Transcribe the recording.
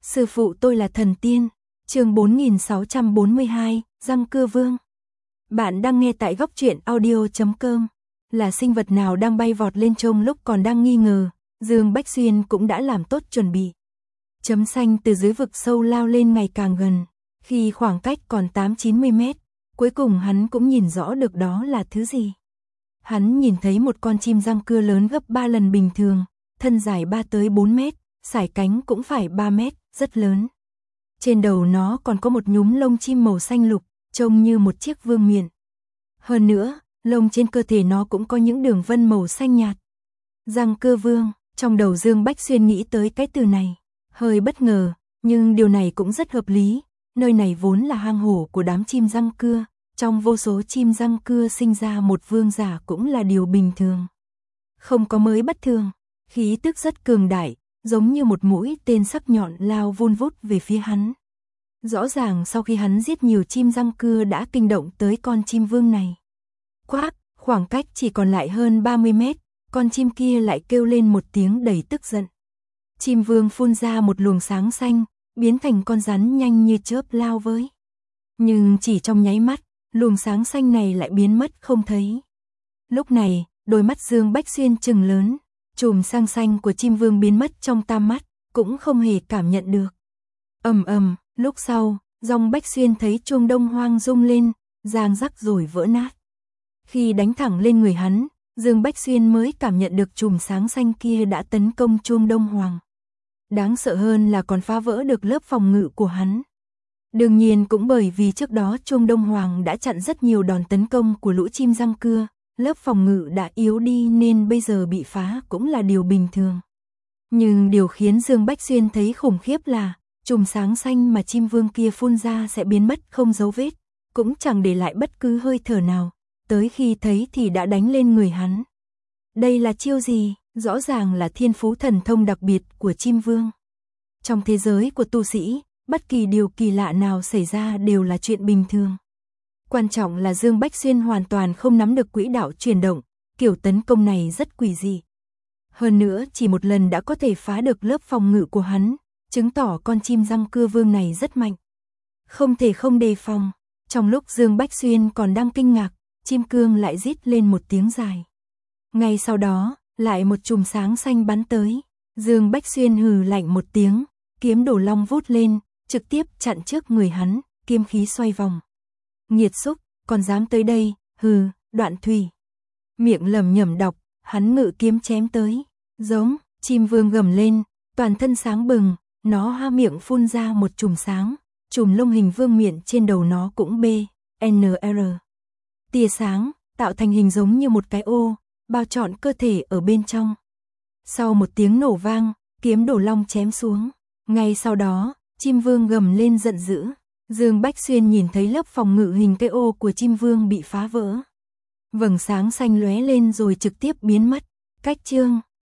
Sư phụ tôi là thần tiên. Chương 4642, Răng Cưa Vương. Bạn đang nghe tại góc truyện audio.com. Là sinh vật nào đang bay vọt lên trông lúc còn đang nghi ngờ, Dương Bách Xuyên cũng đã làm tốt chuẩn bị. Chấm xanh từ dưới vực sâu lao lên ngày càng gần, khi khoảng cách còn 8-90 mét, cuối cùng hắn cũng nhìn rõ được đó là thứ gì. Hắn nhìn thấy một con chim răng cưa lớn gấp 3 lần bình thường, thân dài 3-4 mét, sải cánh cũng phải 3 mét, rất lớn. Trên đầu nó còn có một nhúm lông chim màu xanh lục, trông như một chiếc vương miện. Hơn nữa, lông trên cơ thể nó cũng có những đường vân màu xanh nhạt. Răng cưa vương, trong đầu Dương Bách Xuyên nghĩ tới cái từ này, hơi bất ngờ, nhưng điều này cũng rất hợp lý, nơi này vốn là hang hổ của đám chim răng cưa, trong vô số chim răng cưa sinh ra một vương giả cũng là điều bình thường. Không có mới bất thường, khí tức rất cường đại, giống như một mũi tên sắc nhọn lao vun vút về phía hắn. Rõ ràng sau khi hắn giết nhiều chim răng cưa đã kinh động tới con chim vương này. Quác, khoảng cách chỉ còn lại hơn 30 mét, con chim kia lại kêu lên một tiếng đầy tức giận. Chim vương phun ra một luồng sáng xanh, biến thành con rắn nhanh như chớp lao với. Nhưng chỉ trong nháy mắt, luồng sáng xanh này lại biến mất không thấy. Lúc này, đôi mắt Dương Bách Xuyên trừng lớn, chùm sáng xanh của chim vương biến mất trong tam mắt, cũng không hề cảm nhận được. Ầm ầm, lúc sau, Dương Bách Xuyên thấy chuông đông hoang rung lên, giang rắc rồi vỡ nát. Khi đánh thẳng lên người hắn, Dương Bách Xuyên mới cảm nhận được chùm sáng xanh kia đã tấn công chuông đông hoàng. Đáng sợ hơn là còn phá vỡ được lớp phòng ngự của hắn. Đương nhiên cũng bởi vì trước đó chuông đông hoàng đã chặn rất nhiều đòn tấn công của lũ chim răng cưa, lớp phòng ngự đã yếu đi nên bây giờ bị phá cũng là điều bình thường. Nhưng điều khiến Dương Bách Xuyên thấy khủng khiếp là, chùm sáng xanh mà chim vương kia phun ra sẽ biến mất không dấu vết, cũng chẳng để lại bất cứ hơi thở nào, tới khi thấy thì đã đánh lên người hắn. Đây là chiêu gì? Rõ ràng là thiên phú thần thông đặc biệt của chim vương. Trong thế giới của tu sĩ, bất kỳ điều kỳ lạ nào xảy ra đều là chuyện bình thường. Quan trọng là Dương Bách Xuyên hoàn toàn không nắm được quỹ đạo chuyển động, kiểu tấn công này rất quỷ dị. Hơn nữa chỉ một lần đã có thể phá được lớp phòng ngự của hắn, chứng tỏ con chim răng cưa vương này rất mạnh. Không thể không đề phòng, trong lúc Dương Bách Xuyên còn đang kinh ngạc, chim cương lại rít lên một tiếng dài. Ngay sau đó, lại một chùm sáng xanh bắn tới, Dương Bách Xuyên hừ lạnh một tiếng, kiếm đổ long vút lên, trực tiếp chặn trước người hắn, kiếm khí xoay vòng. Nghiệt xúc, còn dám tới đây, hừ, Đoạn Thủy. Miệng lẩm nhẩm đọc, hắn ngự kiếm chém tới, giống, chim vương gầm lên, toàn thân sáng bừng, nó há miệng phun ra một chùm sáng, chùm lông hình vương miện trên đầu nó cũng BNR. Tia sáng, tạo thành hình giống như một cái ô, bao trọn cơ thể ở bên trong. Sau một tiếng nổ vang, kiếm đổ long chém xuống. Ngay sau đó, chim vương gầm lên giận dữ. Dương Bách Xuyên nhìn thấy lớp phòng ngự hình cái ô của chim vương bị phá vỡ. Vầng sáng xanh lóe lên rồi trực tiếp biến mất. Cách chương